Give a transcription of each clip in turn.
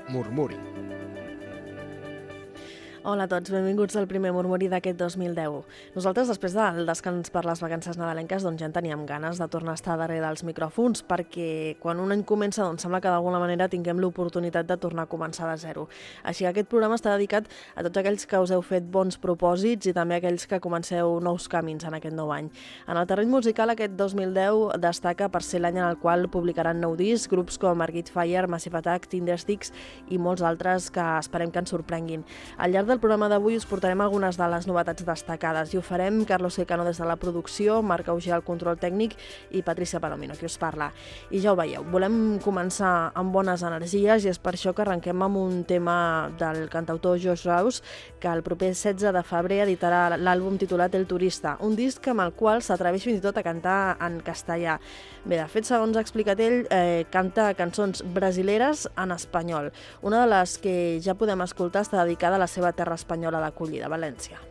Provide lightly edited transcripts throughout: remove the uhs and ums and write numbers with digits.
Murmuri. Hola a tots, benvinguts al primer murmuri d'aquest 2010. Nosaltres, després del descans per les vacances nadalenques, doncs ja en teníem ganes de tornar a estar darrere dels micròfons, perquè quan un any comença, doncs sembla que d'alguna manera tinguem l'oportunitat de tornar a començar de zero. Així que aquest programa està dedicat a tots aquells que us heu fet bons propòsits i també a aquells que comenceu nous camins en aquest nou any. En el terreny musical, aquest 2010 destaca per ser l'any en el qual publicaran nou disc, grups com Arcade Fire, Massive Attack, Tindersticks i molts altres que esperem que ens sorprenguin. Al llarg del programa d'avui us portarem algunes de les novetats destacades i ho farem Carlos Secano des de la producció, Marc Auger al control tècnic i Patricia Palomino, qui us parla. I ja ho veieu, volem començar amb bones energies i és per això que arrenquem amb un tema del cantautor Josh Rouse, que el proper 16 de febrer editarà l'àlbum titulat El Turista, un disc amb el qual s'atreveix fins i tot a cantar en castellà. Bé, de fet, segons ha explicat ell, canta cançons brasileres en espanyol. Una de les que ja podem escoltar està dedicada a la seva terra espanyola d'acollida, València.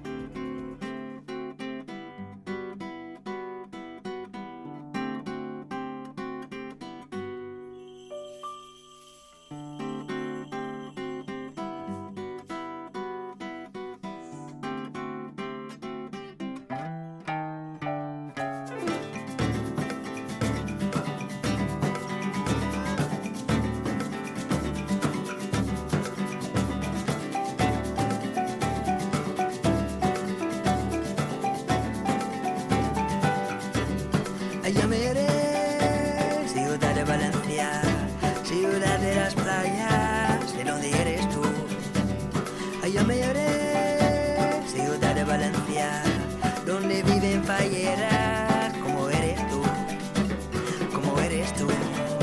Allá me iré, ciudad de Valencia, ciudad de las playas, de donde eres tú. Allá me iré, ciudad de Valencia, donde viven falleras, como eres tú, como eres tú.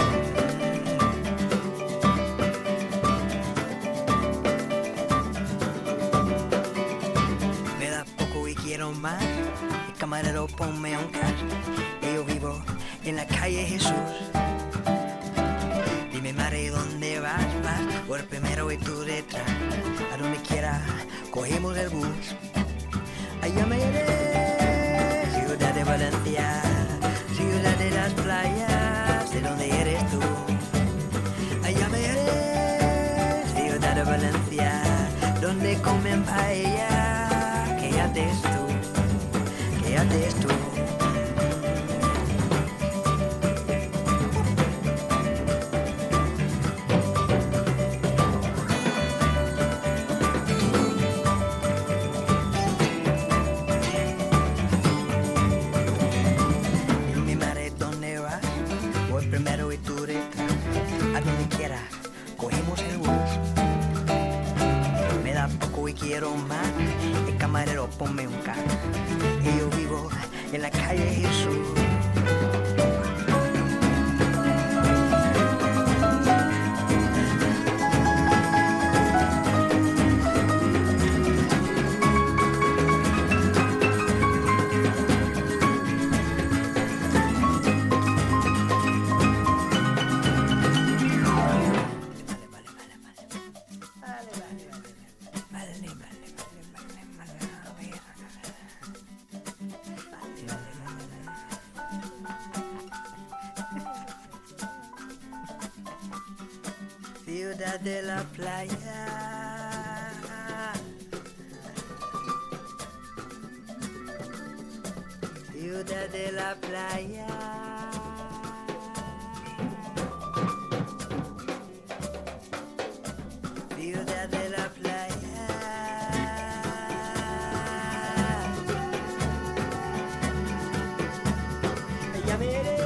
Me da poco y quiero más, el camarero ponme un cash. Yo vivo en la calle Jesús. Dime, madre, ¿dónde vas? Vas por primero y tú detrás. A donde quiera cogemos el bus. Allá me iré, ciudad de Valencia, ciudad de las playas, de donde eres tú. Allá me iré, ciudad de Valencia, donde comen paella. Que haces tú, que haces tú. Quiero más, el camarero ponme un carro. Y yo vivo en la calle Jesús. Ciudad de la playa, ciudad de la playa. Ciudad de la playa. Ya miré.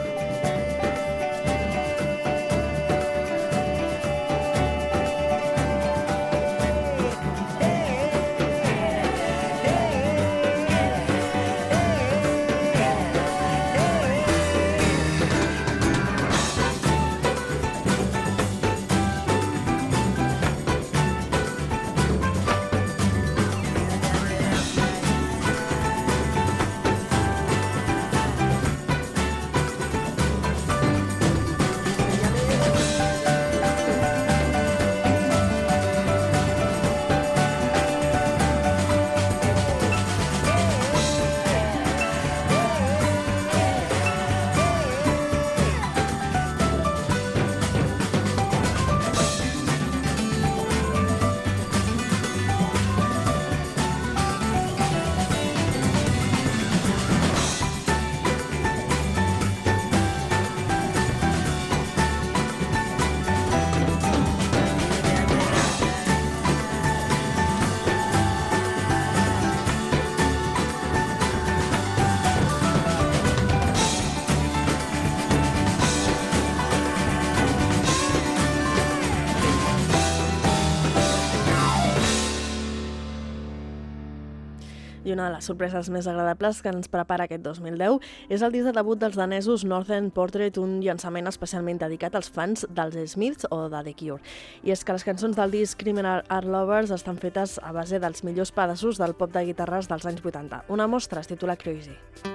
I una de les sorpreses més agradables que ens prepara aquest 2010 és el disc de debut dels danesos Northern Portrait, un llançament especialment dedicat als fans dels Smiths o de The Cure. I és que les cançons del disc Criminal Art Lovers estan fetes a base dels millors pedaços del pop de guitarres dels anys 80. Una mostra es titula Crazy.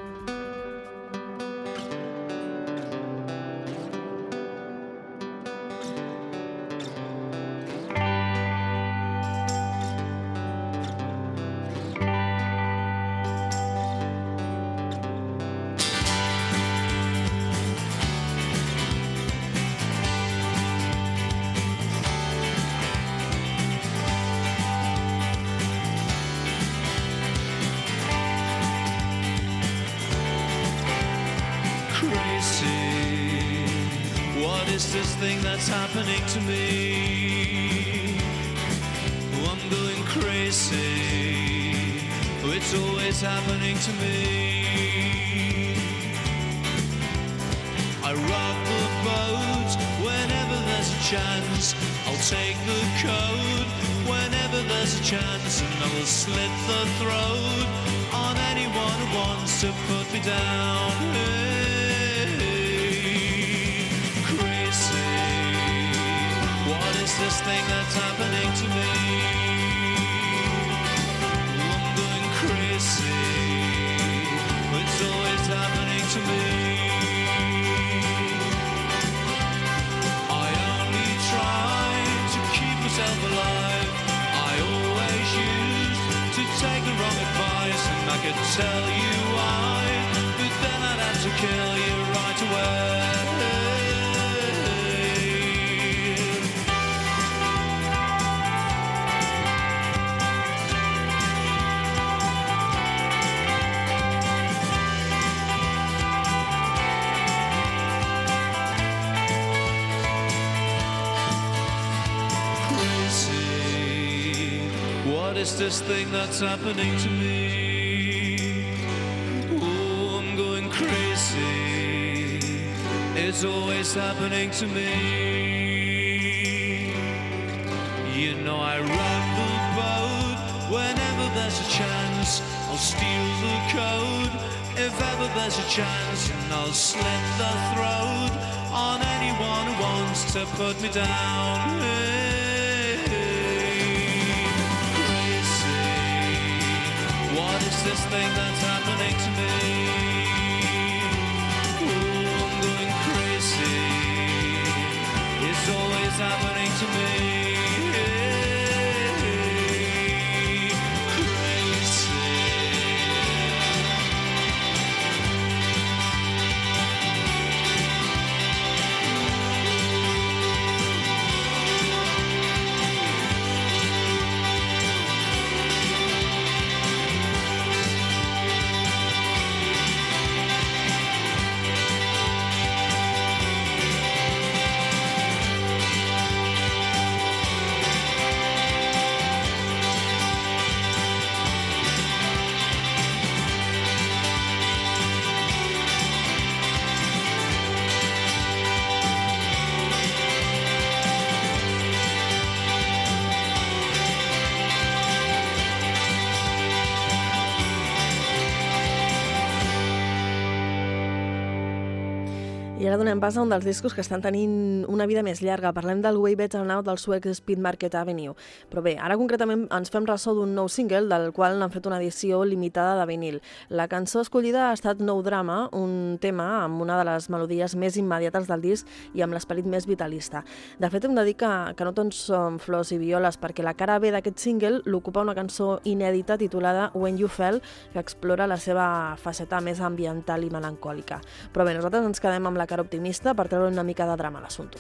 What is this thing that's happening to me? Oh, I'm going crazy. Oh, it's always happening to me. I rock the boat whenever there's a chance. I'll take the code whenever there's a chance, and I will slit the throat on anyone who wants to put me down. What is this thing that's happening to me? I'm going crazy. It's always happening to me. I only try to keep myself alive. I always used to take the wrong advice, and I could tell you why, but then I'd have to kill you right away. What is this thing that's happening to me? Oh, I'm going crazy. It's always happening to me. You know I rock the boat whenever there's a chance. I'll steal the code if ever there's a chance, and I'll slit the throat on anyone who wants to put me down. What is this thing that's happening to me? Oh, I'm going crazy. It's always happening to me. I ara donem pas a un dels discos que estan tenint una vida més llarga. Parlem del Way Better Now del suec Speed Market Avenue. Però bé, ara concretament ens fem ressò d'un nou single del qual n'han fet una edició limitada de vinil. La cançó escollida ha estat No Drama, un tema amb una de les melodies més immediates del disc i amb l'esperit més vitalista. De fet, hem de dir que no tots són flors i violes, perquè la cara B d'aquest single l'ocupa una cançó inèdita titulada When You Fell, que explora la seva faceta més ambiental i melancòlica. Però bé, nosaltres ens quedem amb la cara optimista per treure una mica de drama a l'assumpte.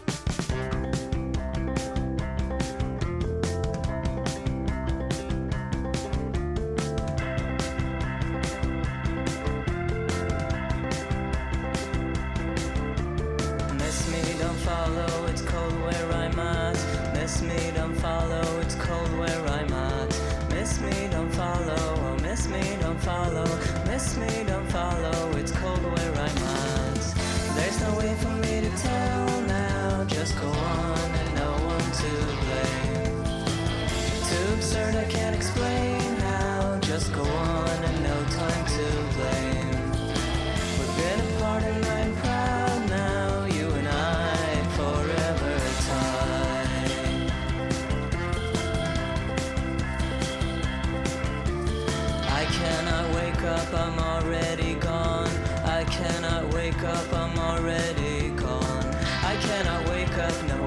Miss me, don't follow, it's cold where I'm at. Miss me, don't follow, it's cold where I'm at. Miss me, don't follow, oh miss me, don't follow. Miss me, don't follow, it's cold where I'm at. There's no way for me to tell now, just go on and no one to blame. Too absurd I can't explain how, just go on.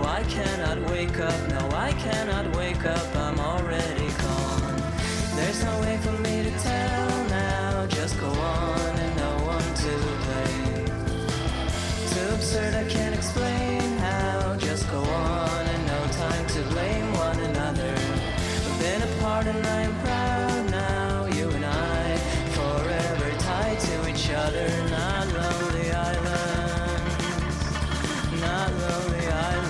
I cannot wake up, no, I cannot wake up, I'm already gone. There's no way for me to tell now, just go on and no one to blame. Too absurd, I can't explain how, just go on and no time to blame one another. We've been apart and I am proud now, you and I, forever tied to each other, not lonely islands, not lonely islands.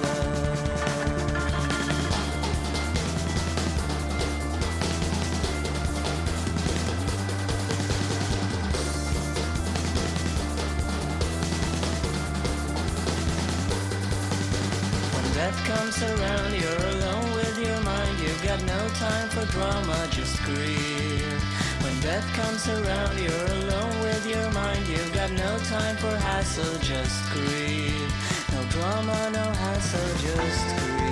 Death comes around, you're alone with your mind. You've got no time for drama, just grieve. When death comes around, you're alone with your mind. You've got no time for hassle, just grieve. No drama, no hassle, just grieve.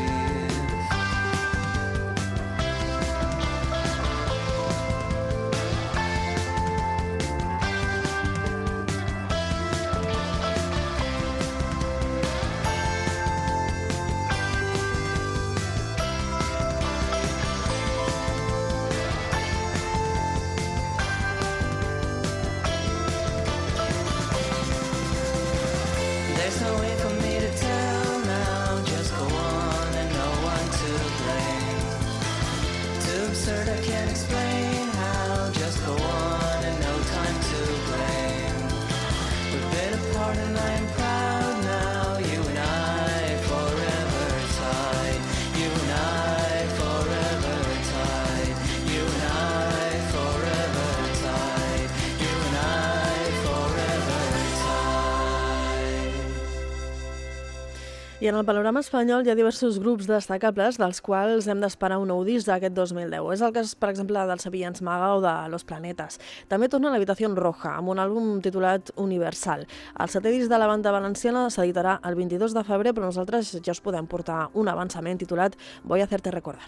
There's no way for me to tell now, just go on and no one to blame. Too absurd, I can't explain how, just go on and no time to blame. We've been apart and I am proud now, you and I forever tied. You and I forever tied. You and I forever tied. You and I forever tied. I en el panorama espanyol hi ha diversos grups destacables dels quals hem d'esperar un nou disc d'aquest 2010. És el cas, per exemple, dels Sevillans Maga o de Los Planetas. També torna a l'Habitació Roja, amb un àlbum titulat Universal. El setè disc de la banda valenciana s'editarà el 22 de febrer, però nosaltres ja us podem portar un avançament titulat Voy a hacerte recordar.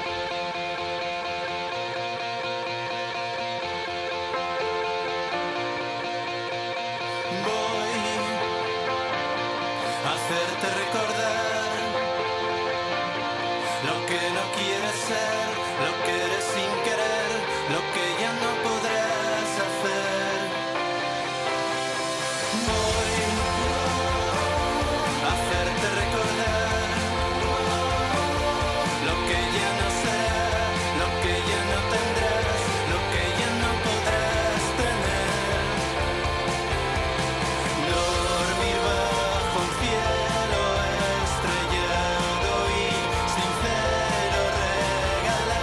Hacerte recordar lo que no quieres ser, lo que eres sin querer, lo que ya no podrás hacer. Voy a hacerte recordar lo que ya no será, lo que ya no tendrás, lo que ya no podrás tener. Dormir bajo un cielo estrellado y sincero regalar.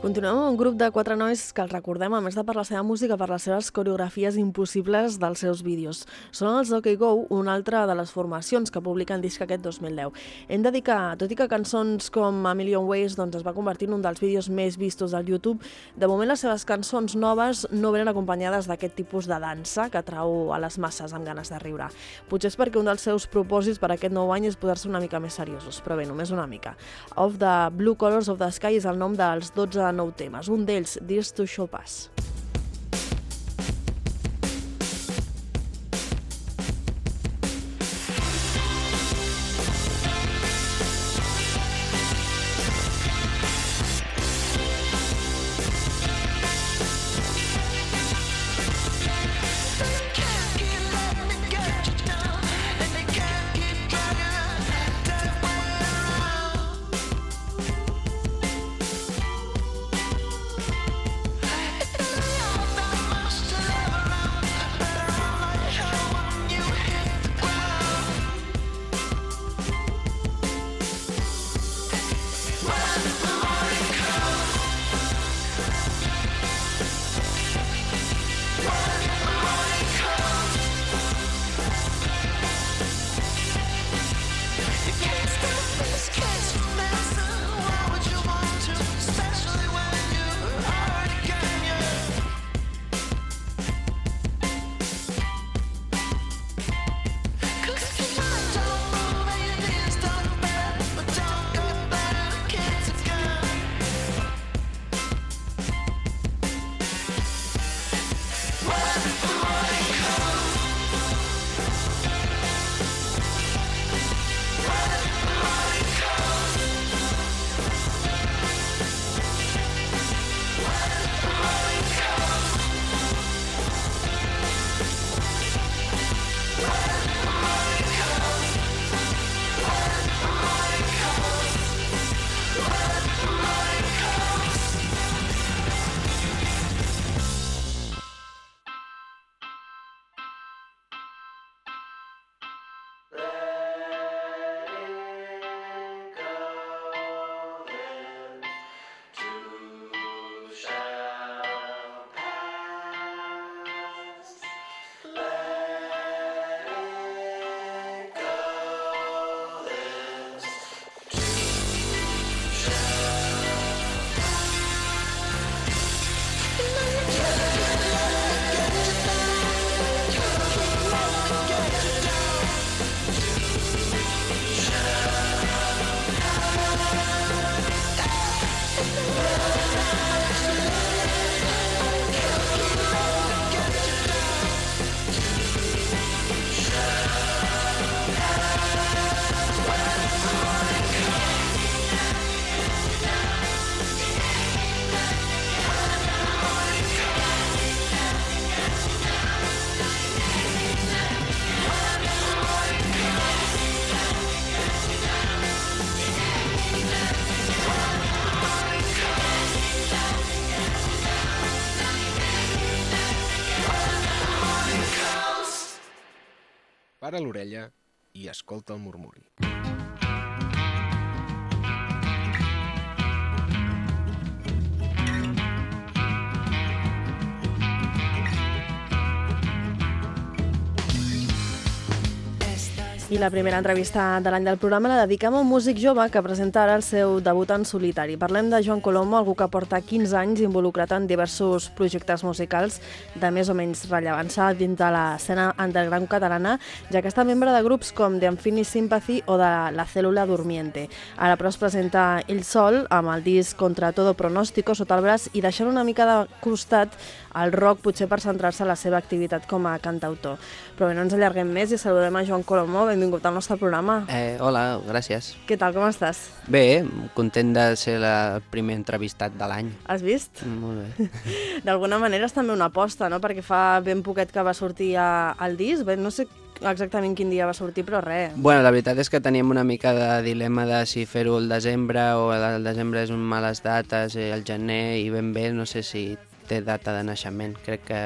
Continuem amb un grup de 4 nois que els recordem, a més de per la seva música, per les seves coreografies impossibles dels seus vídeos. Són els OK Go, una altra de les formacions que publiquen disc aquest 2010. Hem de dir que, tot i que cançons com A Million Ways es va convertir en un dels vídeos més vistos al YouTube, de moment les seves cançons noves no venen acompanyades d'aquest tipus de dansa que atrau a les masses amb ganes de riure. Potser és perquè un dels seus propòsits per aquest nou any és posar-se una mica més seriosos, però bé, només una mica. Of the Blue Colors of the Sky és el nom dels 12 nou temes. Un d'ells, This Too Shall Pass. Para l'orella i escolta el murmuri. I la primera entrevista de l'any del programa la dediquem a un músic jove que presenta ara el seu debut en solitari. Parlem de Joan Colomo, algú que porta 15 anys involucrat en diversos projectes musicals de més o menys rellevància dins de l'escena underground catalana, ja que està membre de grups com The Infinite Sympathy o de La Célula Durmiente. Ara però es presenta ell sol amb el disc Contra Todo Pronóstico sota el braç i deixant una mica de costat el rock, potser per centrar-se en la seva activitat com a cantautor. Però bé, no ens allarguem més i saludem a Joan Colomo. Benvingut al nostre programa. Hola, gràcies. Què tal, com estàs? Bé, content de ser el primer entrevistat de l'any. Has vist? Molt bé. D'alguna manera és també una aposta, no? Perquè fa ben poquet que va sortir el disc. Bé, no sé exactament quin dia va sortir, però res. Bueno, la veritat és que teníem una mica de dilema de si fer-ho al desembre o el desembre és un males dates, el gener, i ben bé no sé si té data de naixement. Crec que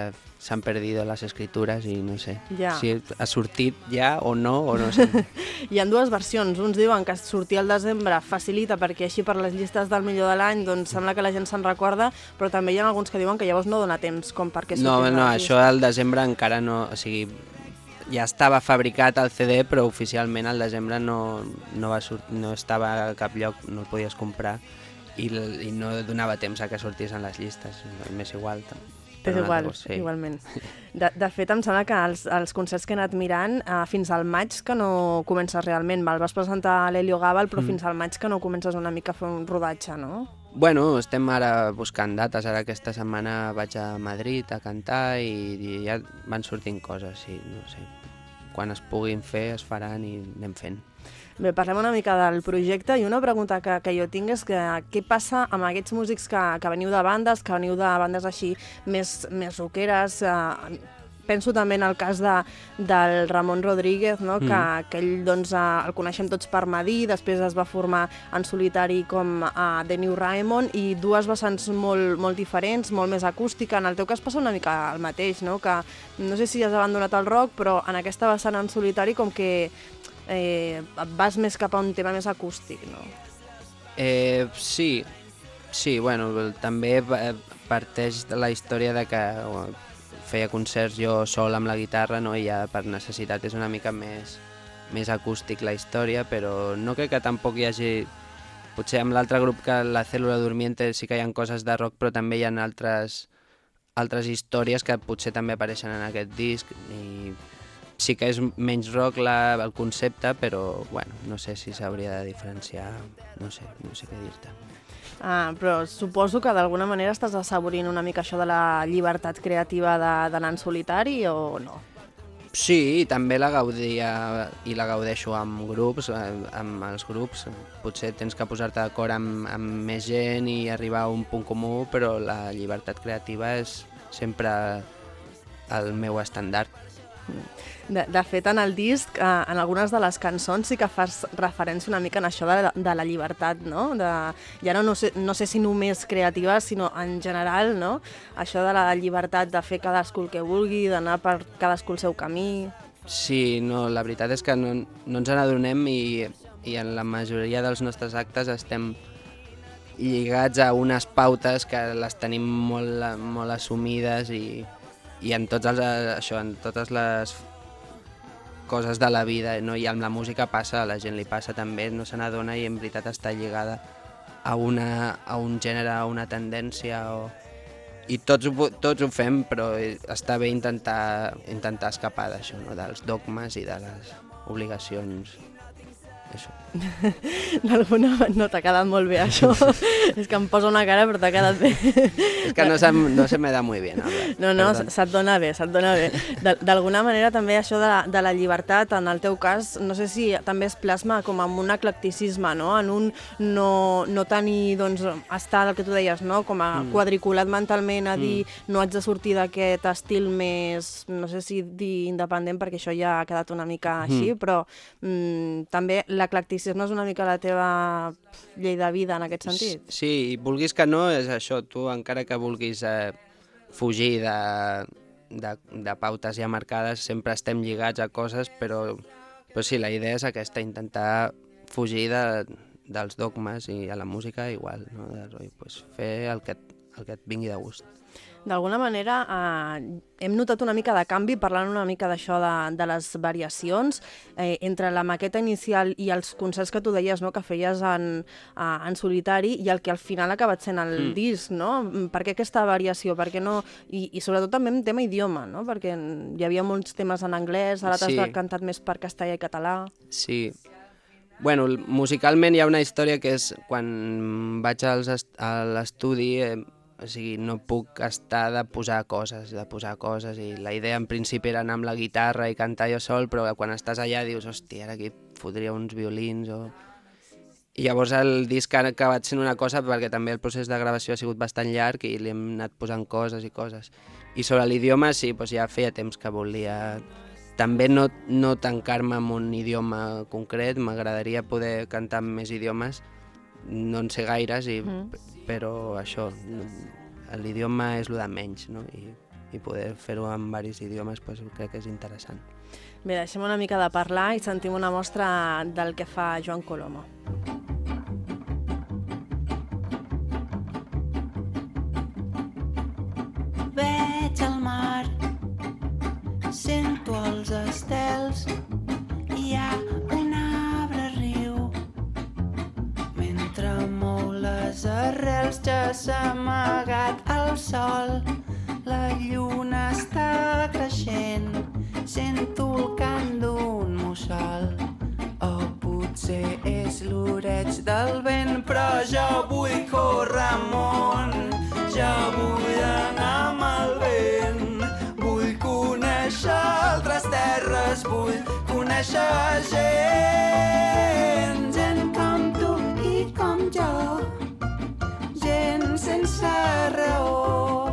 s'han perdido les escritures i no sé Ja. si ha sortit ja o no sé. Hi ha dues versions. Uns diuen que sortir al desembre facilita perquè així per les llistes del millor de l'any doncs sembla que la gent se'n recorda, però també hi ha alguns que diuen que llavors no dona temps com perquè sortir No, això al desembre encara no... O sigui, ja estava fabricat el CD, però oficialment al desembre no estava a cap lloc, no el podies comprar i no donava temps a que sortís en les llistes. M'és igual. És igual, igualment. De fet, em sembla que els concerts que he anat mirant fins al maig que no comences realment. Vas presentar a l'Helio Gàbal, però fins al maig que no comences una mica a fer un rodatge, no? Bueno, estem ara buscant dates. Ara aquesta setmana vaig a Madrid a cantar i ja van sortint coses, sí, no sé. Quan es puguin fer, es faran i anem fent. Bé, parlem una mica del projecte i una pregunta que jo tinc és que què passa amb aquests músics que veniu de bandes, així més rockeres. Penso també en el cas del Ramon Rodríguez, no? Que ell doncs, el coneixem tots per Madí, després es va formar en solitari com a The New Raymond i dues vessants molt diferents, molt més acústica. En el teu cas passa una mica el mateix, no? Que no sé si has abandonat el rock, però en aquesta vessant en solitari com que vas més cap a un tema més acústic, no? Sí, bueno, també parteix de la història de que feia concerts jo sol amb la guitarra, no? I ja per necessitat és una mica més acústic la història, però no crec que tampoc hi hagi... Potser amb l'altre grup que la Cèl·lula Durmiente sí que hi ha coses de rock, però també hi ha altres històries que potser també apareixen en aquest disc i sí que és menys rock el concepte, però bueno, no sé si s'hauria de diferenciar, no sé què dir-te. Però suposo que d'alguna manera estàs assaborint una mica això de la llibertat creativa d'anar en solitari o no? Sí, també la gaudia i la gaudeixo amb grups, amb els grups. Potser tens que posar-te d'acord amb més gent i arribar a un punt comú, però la llibertat creativa és sempre el meu estàndard. De fet, en el disc, en algunes de les cançons sí que fas referència una mica en això de la llibertat, no? Ja no sé si només creativa, sinó en general, no? Això de la llibertat de fer cadascú el que vulgui, d'anar per cadascú el seu camí... Sí, no, la veritat és que no ens n'adonem i en la majoria dels nostres actes estem lligats a unes pautes que les tenim molt assumides i en totes les coses de la vida, no? I amb la música passa, a la gent li passa també, no se n'adona i en veritat està lligada a un gènere, a una tendència i tots ho fem, però està bé intentar escapar d'això, no? Dels dogmes i de les obligacions. Això. No, t'ha quedat molt bé això. És que em posa una cara però t'ha quedat bé. És que no se me da muy bien hablar. No, se't dona bé. D'alguna manera també això de la llibertat, en el teu cas, no sé si també es plasma com amb un eclecticisme, no? En un no tenir, doncs, estar el que tu deies, no? Com a quadriculat mentalment a dir no haig de sortir d'aquest estil més, no sé si dir independent perquè això ja ha quedat una mica així, però també l'eclecticisme és una mica la teva llei de vida en aquest sentit. Sí, i vulguis que no, és això. Tu, encara que vulguis fugir de pautes ja marcades, sempre estem lligats a coses, però sí, la idea és aquesta, intentar fugir dels dogmes i a la música igual, no? Pues fer el que et vingui de gust. D'alguna manera hem notat una mica de canvi, parlant una mica d'això de les variacions entre la maqueta inicial i els concerts que tu deies, no? Que feies en solitari i el que al final ha acabat sent el disc, no? Per què aquesta variació? Per què no? I sobretot també en tema idioma, no? Perquè hi havia molts temes en anglès, ara t'has cantat més per castellà i català. Sí. Bueno, musicalment hi ha una història que és quan vaig a l'estudi, o sigui, no puc estar de posar coses i la idea en principi era anar amb la guitarra i cantar jo sol, però quan estàs allà dius, hòstia, ara aquí fotria uns violins I llavors el disc ha acabat sent una cosa perquè també el procés de gravació ha sigut bastant llarg i li hem anat posant coses i coses. I sobre l'idioma sí, doncs ja feia temps que volia també no tancar-me en un idioma concret, m'agradaria poder cantar en més idiomes, no en sé gaires, però això, l'idioma és el de menys, no? I i poder fer-ho en diversos idiomes pues, crec que és interessant. Bé, deixem una mica de parlar i sentim una mostra del que fa Joan Colomo. Veig el mar, sento els estels, hi ha un arbre riu. Mentre mou les arrels ja s'ha amagat el sol, la lluna està creixent, sento el cant d'un mussol. O potser és l'oreig del vent, però jo vull córrer amunt, jo vull anar amb el vent, vull conèixer altres terres, vull conèixer gent, gent com tu i com jo, gent sense raó.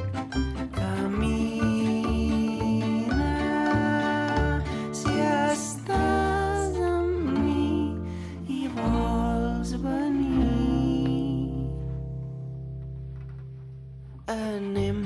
Camina si estàs amb mi i vols venir. Anem.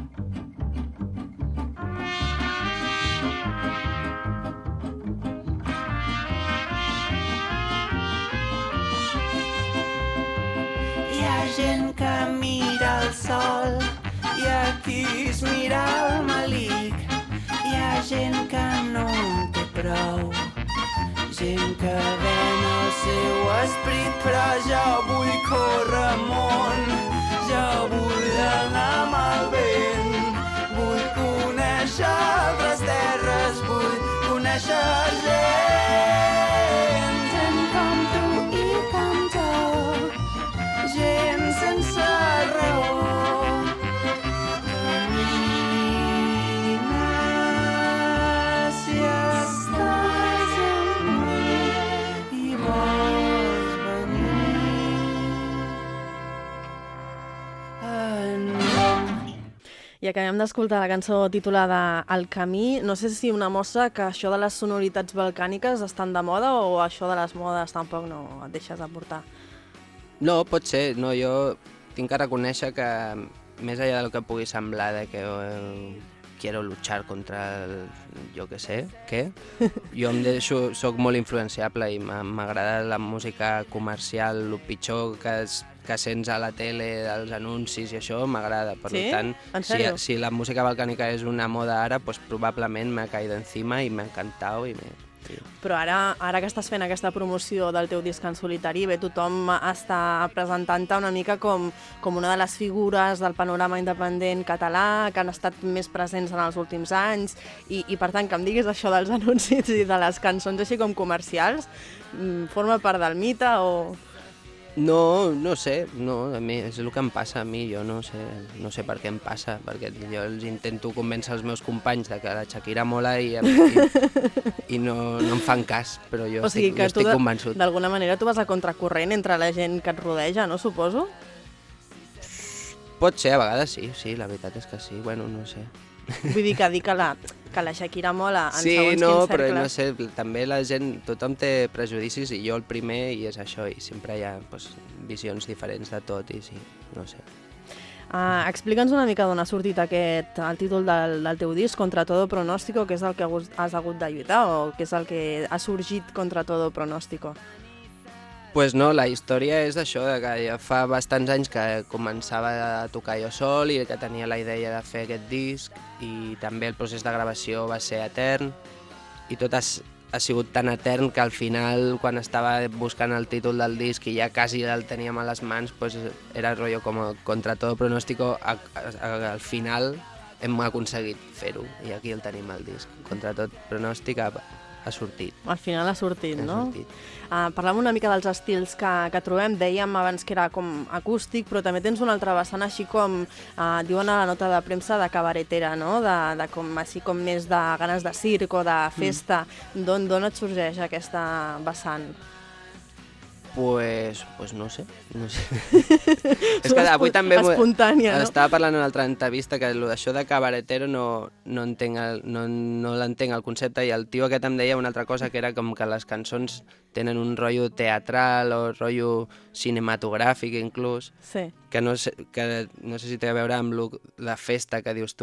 Hi ha gent que mira el sol i aquí es mira el malic. Hi ha gent que no en té prou, gent que ven el seu esperit, però jo vull córrer amunt, jo vull anar amb el vent, vull conèixer altres terres, vull conèixer gent, gent com tu i com jo, gent sense raó. Camina si estàs amb mi i vols venir. I acabem d'escoltar la cançó titulada El camí. No sé si una mostra que això de les sonoritats balcàniques estan de moda o això de les modes tampoc no et deixes aportar. No, pot ser. No, jo tinc que reconèixer que més enllà del que pugui semblar de que quiero luchar contra el, jo què sé, què? Jo soc molt influenciable i m'agrada la música comercial, el pitjor que sents a la tele, dels anuncis i això m'agrada. Per tant, si la música balcànica és una moda ara, pues probablement m'ha caído encima i m'ha encantat i Però ara que estàs fent aquesta promoció del teu disc en solitari, bé, tothom està presentant-te una mica com una de les figures del panorama independent català, que han estat més presents en els últims anys, i per tant, que em diguis això dels anuncis i de les cançons així com comercials, forma part del mite o... No sé, no, a mi és el que em passa a mi, jo no sé per què em passa, perquè jo els intento convèncer els meus companys de que la Shakira mola i no em fan cas, però jo estic convençut. D'alguna manera tu vas a contracorrent entre la gent que et rodeja, no, suposo? Pot ser, a vegades sí, la veritat és que sí, bueno, no sé. Vull dir que la Shakira mola en sí, segons no, quins cercles. però no sé, també la gent, tothom té prejudicis i jo el primer i és això, i sempre hi ha visions diferents de tot i sí, no sé. Explica'ns una mica d'on ha sortit el títol del teu disc, Contra todo pronóstico, que és el que has hagut de lluitar o que és el que ha sorgit contra todo pronóstico? Pues no, la història és això, que ja fa bastants anys que començava a tocar jo sol i que tenia la idea de fer aquest disc i també el procés de gravació va ser etern i tot ha sigut tan etern que al final, quan estava buscant el títol del disc i ja quasi el teníem a les mans, pues era rotllo com Contra todo pronóstico, al final hem aconseguit fer-ho i aquí el tenim el disc. Contra tot pronòstic ha sortit. Al final ha sortit, no? Ha sortit. Parlem una mica dels estils que trobem. Dèiem abans que era com acústic, però també tens una altra vessant així com, diuen a la nota de premsa, de cabaretera, no? De com, així com més de ganes de circ o de festa. D'on et sorgeix aquesta vessant? Pues no sé. És que avui també espontània, no? estava parlant en una altra entrevista que això de cabaretero no l'entenc el concepte, i el tio aquest em deia una altra cosa, que era com que les cançons tenen un rotllo teatral o rotllo cinematogràfic inclús, Sí. que no sé si té a veure amb la festa que dius tu,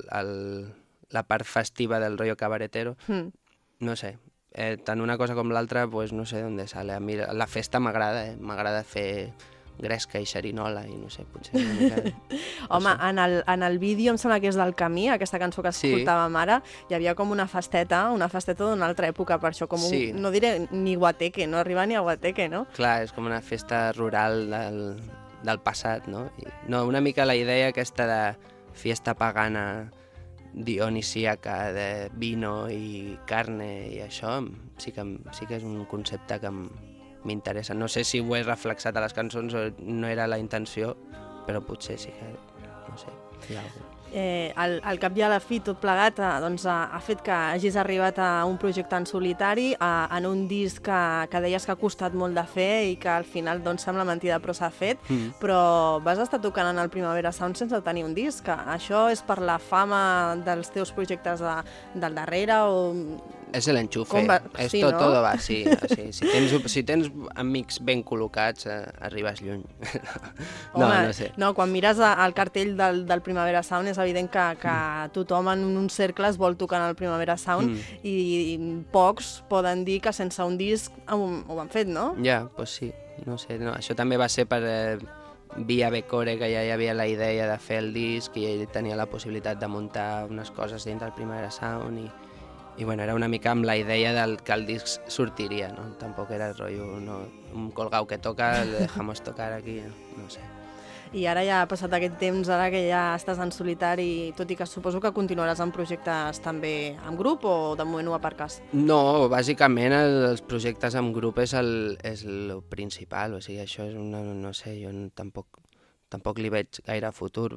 la part festiva del rotllo cabaretero. No sé. Tant una cosa com l'altra, pues no sé d'on sale. A mi la festa m'agrada, m'agrada fer gresca i xerinola i no sé, potser una mica... Home, en el vídeo em sembla que és del Camí, aquesta cançó que escoltàvem ara, hi havia com una festeta d'una altra època, per això, com un, no diré ni guateque, no arriba ni a guateque, no? Clar, és com una festa rural del passat, no? No, una mica la idea aquesta de fiesta pagana dionisíaca, de vino i carne i això, sí que és un concepte que m'interessa. No sé si ho he reflexat a les cançons o no era la intenció, però potser sí que, no sé, hi ha alguna cosa. Al cap i a la fi, tot plegat, doncs, ha fet que hagis arribat a un projecte en solitari, en un disc que deies que ha costat molt de fer i que al final doncs, sembla mentida però s'ha fet, però vas estar tocant en el Primavera Sound sense tenir un disc. Això és per la fama dels teus projectes del darrere o... És l'enxufe, sí, no? Todo va, sí. Si tens amics ben col·locats, arribes lluny. Home, no sé. No, quan mires el cartell del Primavera Sound és evident que tothom en un cercle es vol tocar en el Primavera Sound i pocs poden dir que sense un disc ho han fet, no? Ja, doncs sí, no sé. No, això també va ser per via Becore, que ja hi havia la idea de fer el disc i ell tenia la possibilitat de muntar unes coses dins del Primavera Sound i bueno, era una mica amb la idea que el disc sortiria, no? Tampoc era el rotllo, no, un colgau que toca, le dejamos tocar aquí, no sé. I ara ja ha passat aquest temps, ara que ja estàs en solitari, tot i que suposo que continuaràs en projectes també en grup o de moment ho aparques? No, bàsicament els projectes en grup és el principal, o sigui, això és una, no sé, jo tampoc li veig gaire futur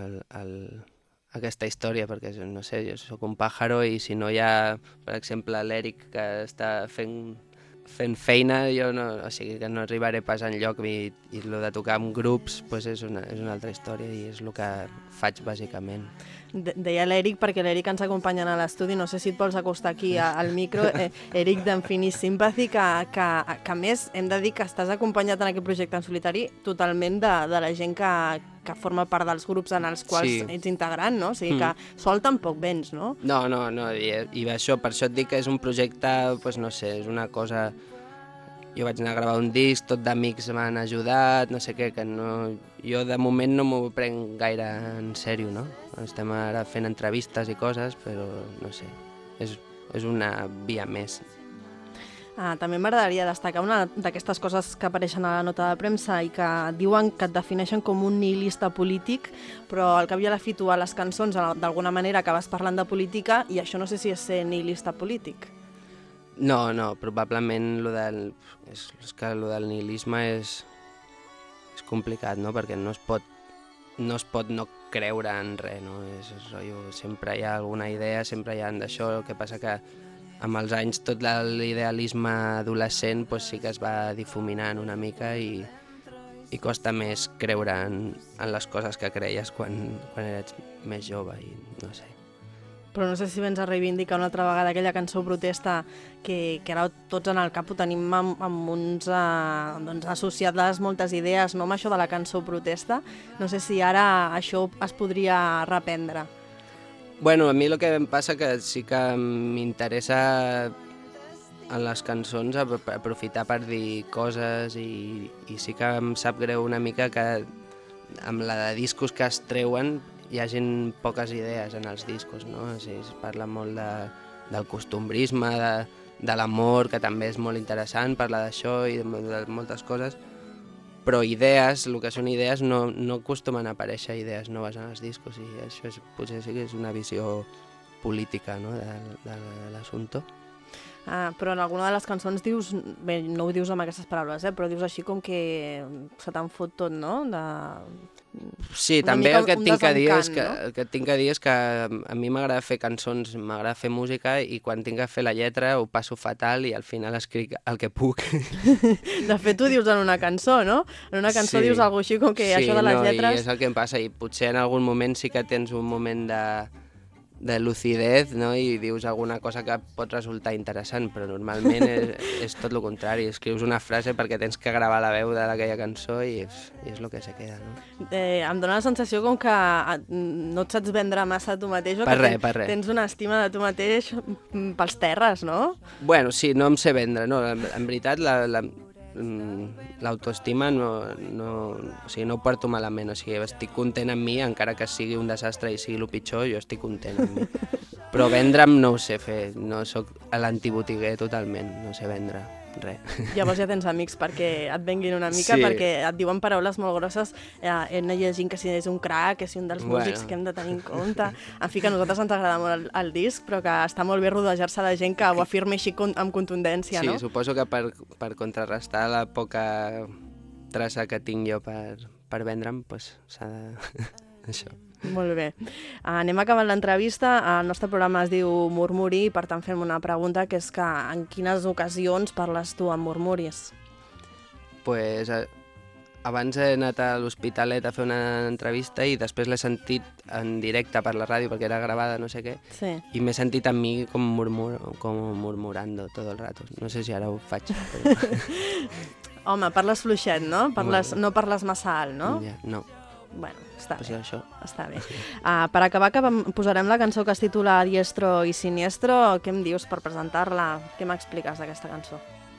aquesta història, perquè, no sé, jo sóc un pàjaro i si no hi ha, per exemple, l'Eric que està fent feina, jo no, o sigui, que no arribaré pas enlloc i el de tocar amb grups pues és una altra història i és el que faig bàsicament. Deia l'Eric perquè l'Eric ens acompanya a l'estudi, no sé si et vols acostar aquí al micro, Eric d'Infinite Sympathy, que a més hem de dir que estàs acompanyat en aquest projecte en solitari totalment de la gent que forma part dels grups en els quals ets integrant, no? O sigui que sol tampoc vens, no? No, i això, per això et dic que és un projecte, pues no sé, és una cosa... Jo vaig anar a gravar un disc, tot d'amics m'han ajudat, no sé què, que no... Jo de moment no m'ho prenc gaire en sèrio, no? Estem ara fent entrevistes i coses, però no sé, és una via més. També m'agradaria destacar una d'aquestes coses que apareixen a la nota de premsa i que diuen que et defineixen com un nihilista polític, però al cap i a la fi tu a les cançons d'alguna manera acabes parlant de política i això no sé si és ser nihilista polític. No, probablement és que lo del nihilisme és complicat, no? Perquè no es pot no creure en res, no? Sempre hi ha alguna idea, sempre hi ha d'això, el que passa que amb els anys tot l'idealisme adolescent pues, sí que es va difuminant una mica i costa més creure en les coses que creies quan eres més jove i no sé. Però no sé si vens a reivindicar una altra vegada aquella cançó protesta que ara tots en el cap ho tenim amb uns associades moltes idees, no amb això de la cançó protesta. No sé si ara això es podria reprendre. Bueno, a mi el que em passa que sí que m'interessa en les cançons aprofitar per dir coses i sí que em sap greu una mica que amb la de discos que es treuen hi ha poques idees en els discos, no? O sigui, es parla molt del costumbrisme, de l'amor, que també és molt interessant, parlar d'això i de moltes coses, però idees, el que són idees, no acostumen a aparèixer idees noves en els discos i això potser sí que és una visió política, no? de l'assumpte. Però en alguna de les cançons dius, bé, no ho dius amb aquestes paraules, però dius així com que se te'n fot tot, no? Sí, Una també mica el que un tinc a dir és desencant, que, no? el que tinc a dir és que a mi m'agrada fer cançons, m'agrada fer música i quan tinc que fer la lletra ho passo fatal i al final escric el que puc. De fet, ho dius en una cançó, no? En una cançó dius alguna cosa així com que això de les lletres... Sí, és el que em passa i potser en algun moment sí que tens un moment de lucidez, no? I dius alguna cosa que pot resultar interessant, però normalment és tot el contrari. Escrius una frase perquè tens que gravar la veu d'aquella cançó i és el que se queda, no? Em dóna la sensació com que no et saps vendre massa a tu mateix o Per que res. tens una estima de tu mateix pels terres, no? Bueno, sí, no em sé vendre, no. En veritat, l'autoestima no ho porto malament, o sigui, estic content amb mi, encara que sigui un desastre i sigui el pitjor, jo estic content amb mi. Però vendre'm no ho sé fer, no sóc l'antibotiguer totalment, no sé vendre res. Llavors ja tens amics perquè et venguin una mica, Sí. perquè et diuen paraules molt grosses, he anat llegint que si és un crac, que si un dels músics que hem de tenir en compte. En fi, que a nosaltres ens agrada molt el disc, però que està molt bé rodejar-se de gent que ho afirmi així amb contundència, no? Sí, suposo que per contrarrestar la poca traça que tinc jo per vendre'm, doncs s'ha de... això. Molt bé. Anem acabant l'entrevista. El nostre programa es diu Murmuri i per tant fem una pregunta que és que en quines ocasions parles tu amb murmuris? Pues, abans he anat a l'Hospitalet a fer una entrevista i després l'he sentit en directe per la ràdio perquè era gravada, no sé què, Sí. i m'he sentit a mi com murmurando todo el rato. No sé si ara ho faig, però... Home, parles fluixet, no? No parles massa alt, no? Ja, no, Bueno, està pues bé. això. Està bé. Per acabar, posarem la cançó que es titula Diestro i Siniestro. Què em dius per presentar-la? Què m'expliques d'aquesta cançó?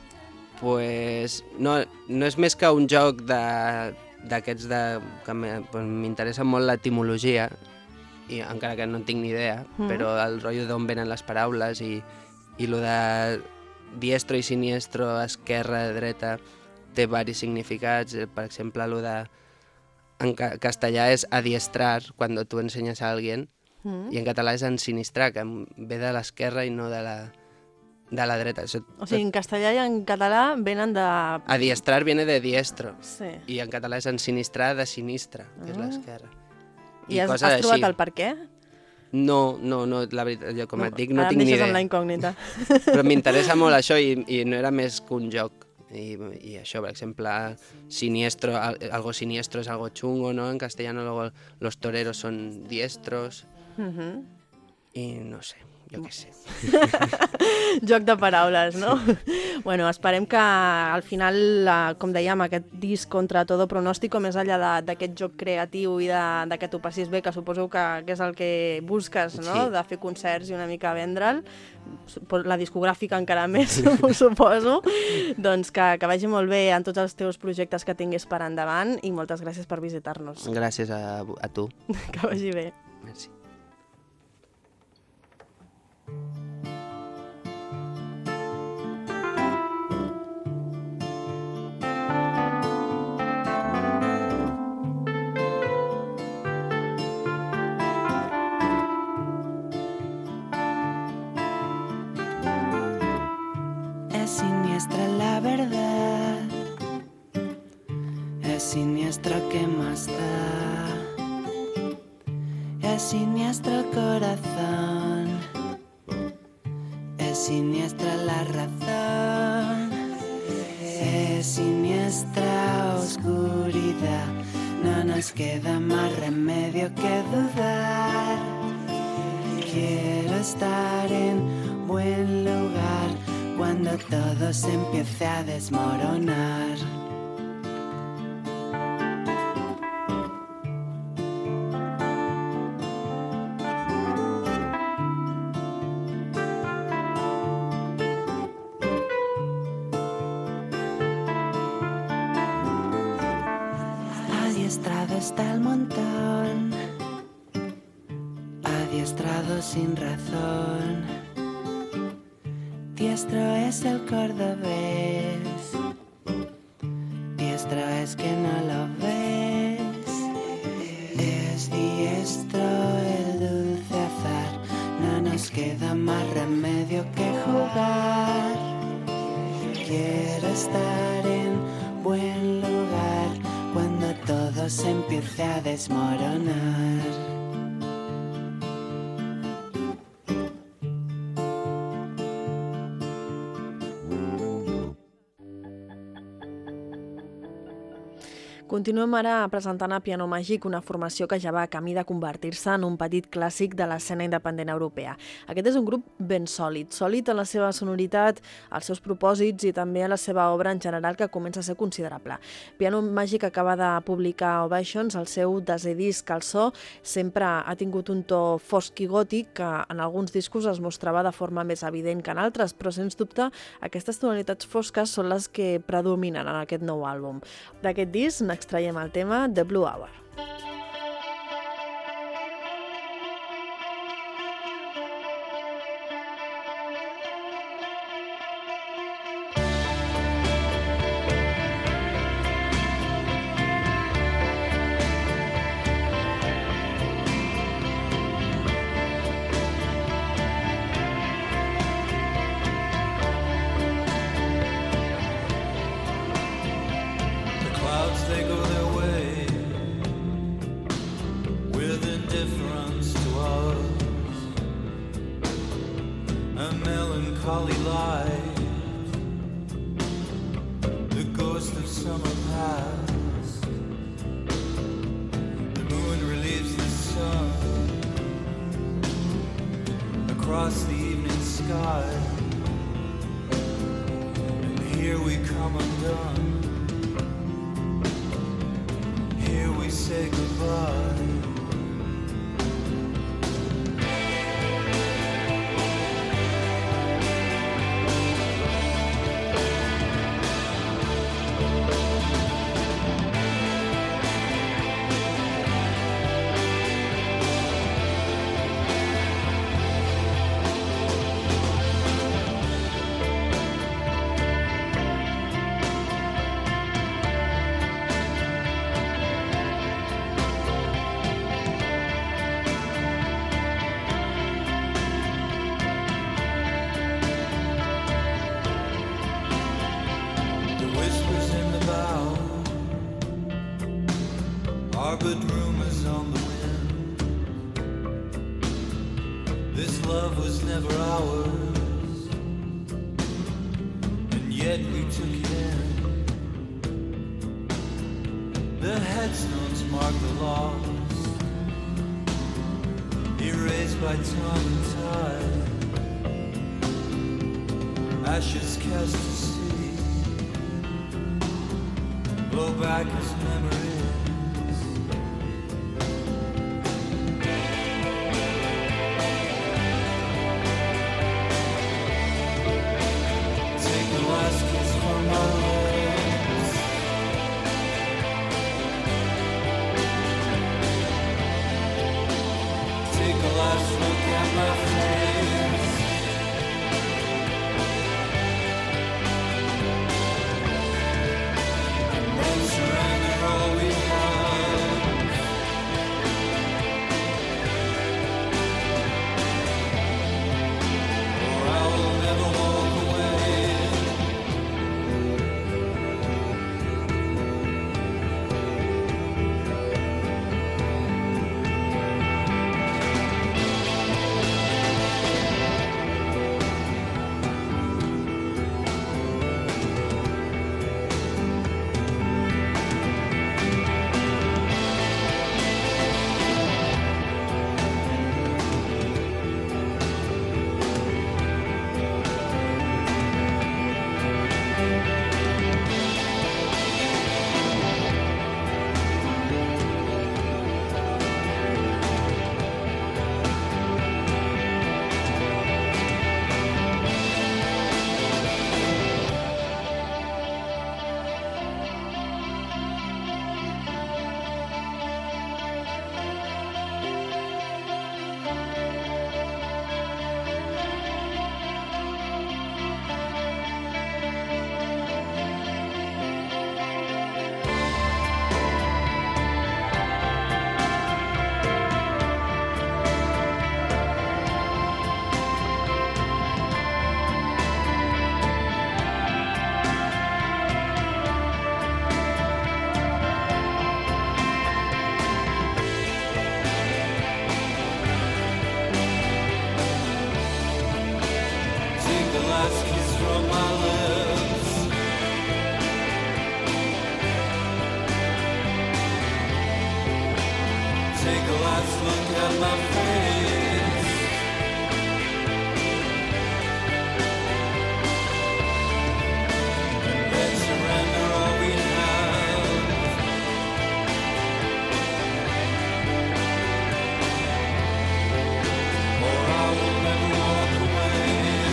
Pues no és més que un joc d'aquests que m'interessa molt l'etimologia, i encara que no en tinc ni idea, però el rotllo d'on venen les paraules i lo de diestro i siniestro, esquerra, dreta, té varis significats. Per exemple, lo de en castellà és adiestrar, quan tu ensenyes a alguien, i en català és ensinistrar, que ve de l'esquerra i no de la dreta. O sigui, en castellà i en català venen de... Adiestrar viene de diestro, Sí. i en català és ensinistrar de sinistre, que és l'esquerra. I has coses trobat així. el per què? No, la veritat, jo com et dic, no Ara tinc em ni deixes amb la idea. incògnita. Però m'interessa molt això i no era més que un joc. I això, per exemple, siniestro, algo siniestro es algo chungo, ¿no? En castellano luego los toreros son diestros. I no sé, jo què sé. Joc de paraules, no? Bueno, esperem que al final, com dèiem, aquest disc contra todo pronòstico, més enllà d'aquest joc creatiu i de que t'ho passis bé, que suposo que és el que busques, no? Sí. De fer concerts i una mica vendre'l, la discogràfica encara més, ho suposo, doncs que vagi molt bé en tots els teus projectes que tinguis per endavant i moltes gràcies per visitar-nos. Gràcies a tu. Que vagi bé. Merci. Es siniestra la verdad, es siniestro que más da, es siniestro el corazón, es siniestra la razón, es siniestra oscuridad, no nos queda más remedio que dudar. Quiero estar en buen lugar cuando todo se empiece a desmoronar. Adiestrado está el montón, adiestrado sin razón. Diestro es el cordobés, diestro es que no lo ves. Es diestro el dulce azar, no nos queda más remedio remedio que jugar. Quiero estar en buen lugar cuando todo se empiece a desmoronar. Continuem ara presentant a Piano Màgic, una formació que ja va camí de convertir-se en un petit clàssic de l'escena independent europea. Aquest és un grup ben sòlid en la seva sonoritat, els seus propòsits i també a la seva obra en general, que comença a ser considerable. Piano Màgic acaba de publicar Ovations, el seu desè disc. El so sempre ha tingut un to fosc i gòtic que en alguns discos es mostrava de forma més evident que en altres, però sens dubte aquestes tonalitats fosques són les que predominen en aquest nou àlbum. D'aquest disc n'extraiem el tema The Blue Hour. They go their way with indifference to us, a melancholy life, the ghost of summer past. The moon relieves the sun across the evening sky, and here we come undone. Here we say goodbye. But rumors on the wind. This love was never ours, and yet we took it in. The headstones mark the loss, erased by time and tide. Ashes cast to sea, blow back as memories. Surrender all we just look at my face. And then surrender all we have. Or I will never walk away.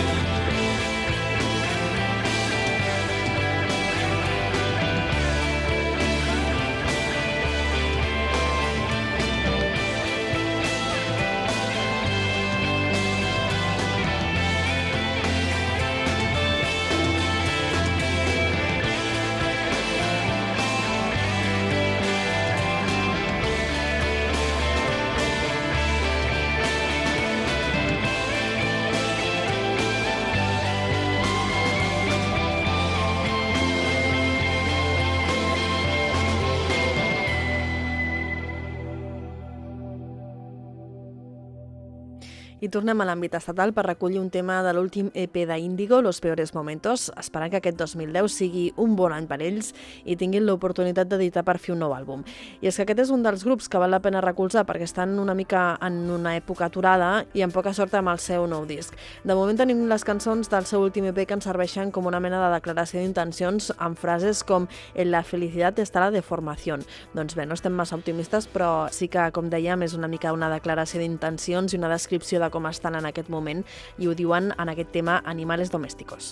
I tornem a l'àmbit estatal per recollir un tema de l'últim EP d'Índigo, Los Peores Momentos, esperant que aquest 2010 sigui un bon any per ells i tinguin l'oportunitat d'editar per fi un nou àlbum. I és que aquest és un dels grups que val la pena recolzar perquè estan una mica en una època aturada i amb poca sort amb el seu nou disc. De moment tenim les cançons del seu últim EP que ens serveixen com una mena de declaració d'intencions amb frases com «En la felicidad está la deformación». Doncs bé, no estem massa optimistes, però sí que, com dèiem, és una mica una declaració d'intencions i una descripció de com estan en aquest moment, i ho diuen en aquest tema Animales Domésticos.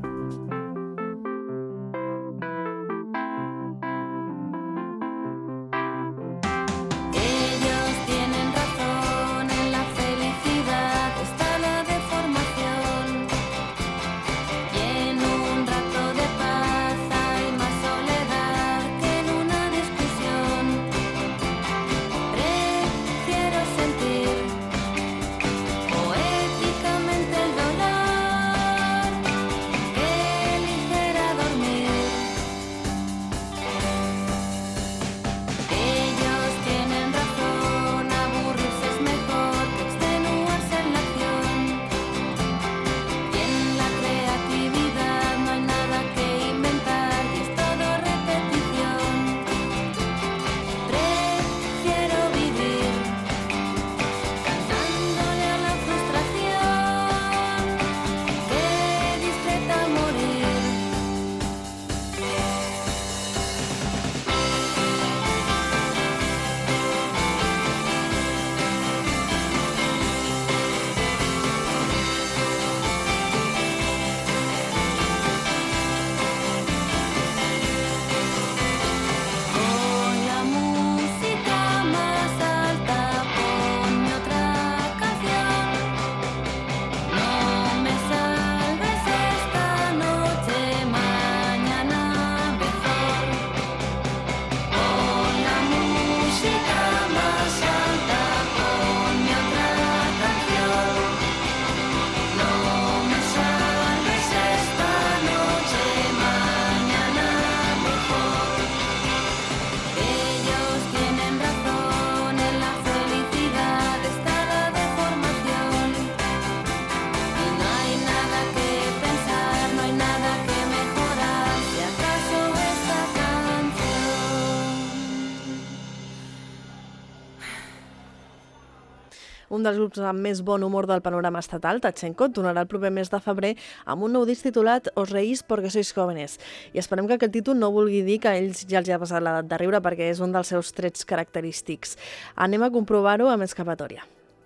Un dels grups amb més bon humor del panorama estatal, Tachenko, tornarà el proper mes de febrer amb un nou disc titulat Os reís porque sois jóvenes. I esperem que aquest títol no vulgui dir que a ells ja els ha passat l'edat de riure, perquè és un dels seus trets característics. Anem a comprovar-ho amb Escapatòria.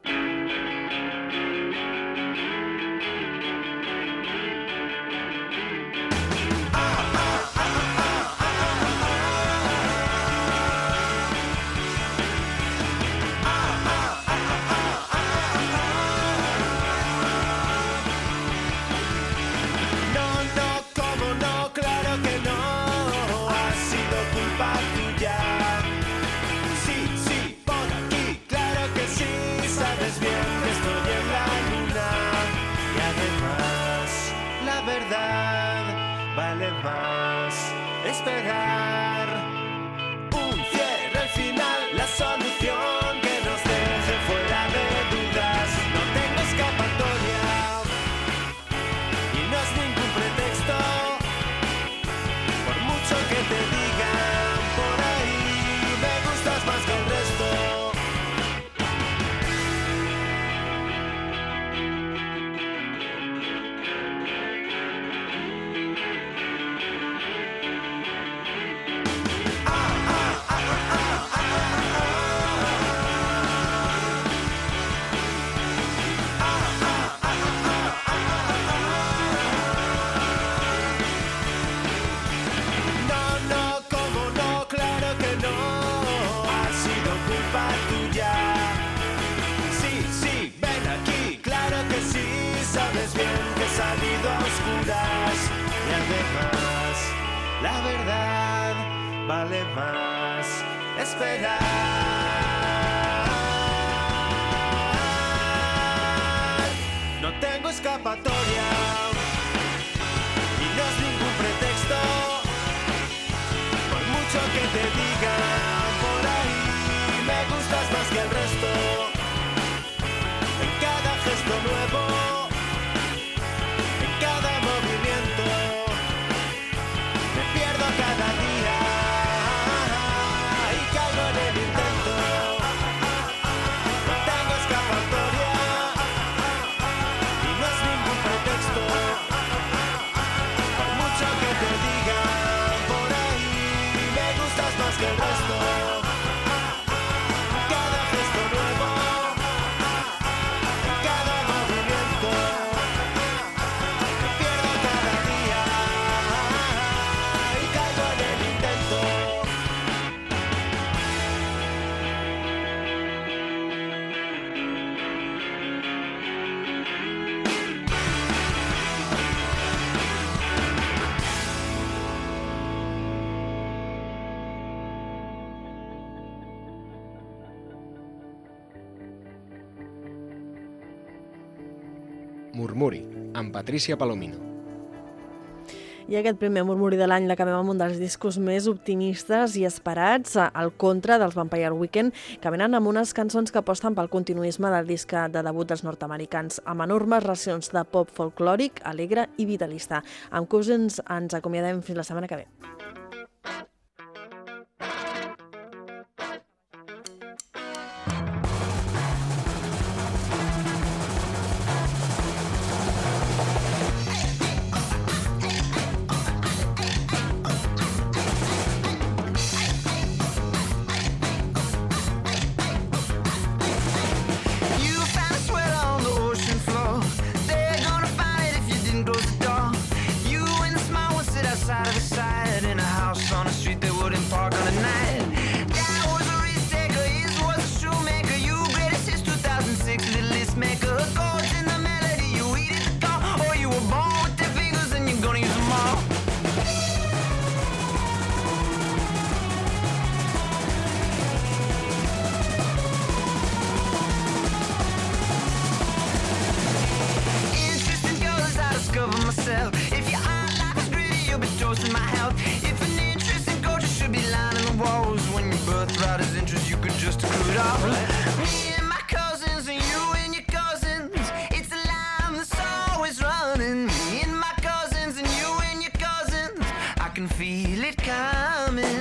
Despegar un cierre al final, la solución que nos deje fuera de dudas. No tengo escapatoria y no es ningún pretexto, por mucho que te digan por ahí, me gustas más que el resto. La verdad vale más esperar. No tengo escapatoria y no es ningún pretexto. Por mucho que te digan por ahí, me gustas más que el resto. En cada gesto nuevo, en cada movimiento, me pierdo cada día y caigo en el intento. No tengo escapatoria y no es ningún pretexto. Por mucho que te digan por ahí, me gustas más que el resto. En cada gesto nuevo, en cada movimiento, me pierdo cada día y caigo en el intento. Murmuri, amb Patricia Palomino. I aquest primer murmuri de l'any l'acabem amb un dels discos més optimistes i esperats, al contra dels Vampire Weekend, que venen amb unes cançons que aposten pel continuisme del disc de debut dels nord-americans, amb enormes racions de pop folclòric, alegre i vitalista. Amb Cousins ens acomiadem fins la setmana que ve. You found a sweater on the ocean floor. They're gonna find it if you didn't close the door. You and the small one sit outside of the side in a house on a street they wouldn't park on a night. That was a risk taker, his was a shoemaker. You greatest hits 2006 little list maker. Chords in the melody, you eat it the call. Or you were born with their fingers and you're gonna use them all. Interesting girls, I discover myself. If your art life is gritty, you'll be toasting my health. If an interesting culture should be lining the walls, when your birthright is interest, you could just accrue it all. Me and my cousins, and you and your cousins, it's a line that's always running. Me and my cousins, and you and your cousins, I can feel it coming.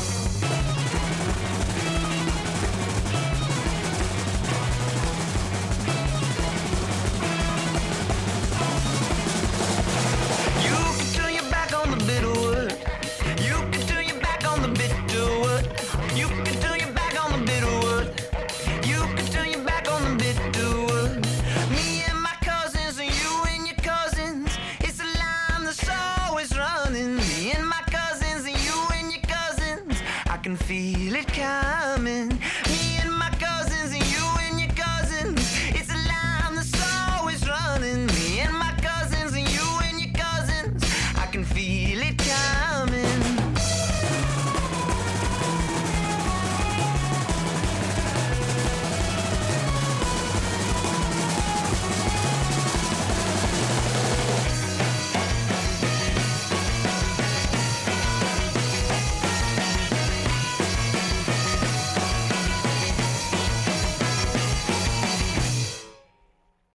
You can turn your back on the bitter wood. You can turn your back on the bitter wood. You can turn your back on the bitter wood. You can turn your back on the bitter wood. Me and my cousins and you and your cousins, it's a line that's always running. Me and my cousins and you and your cousins, I can feel it coming.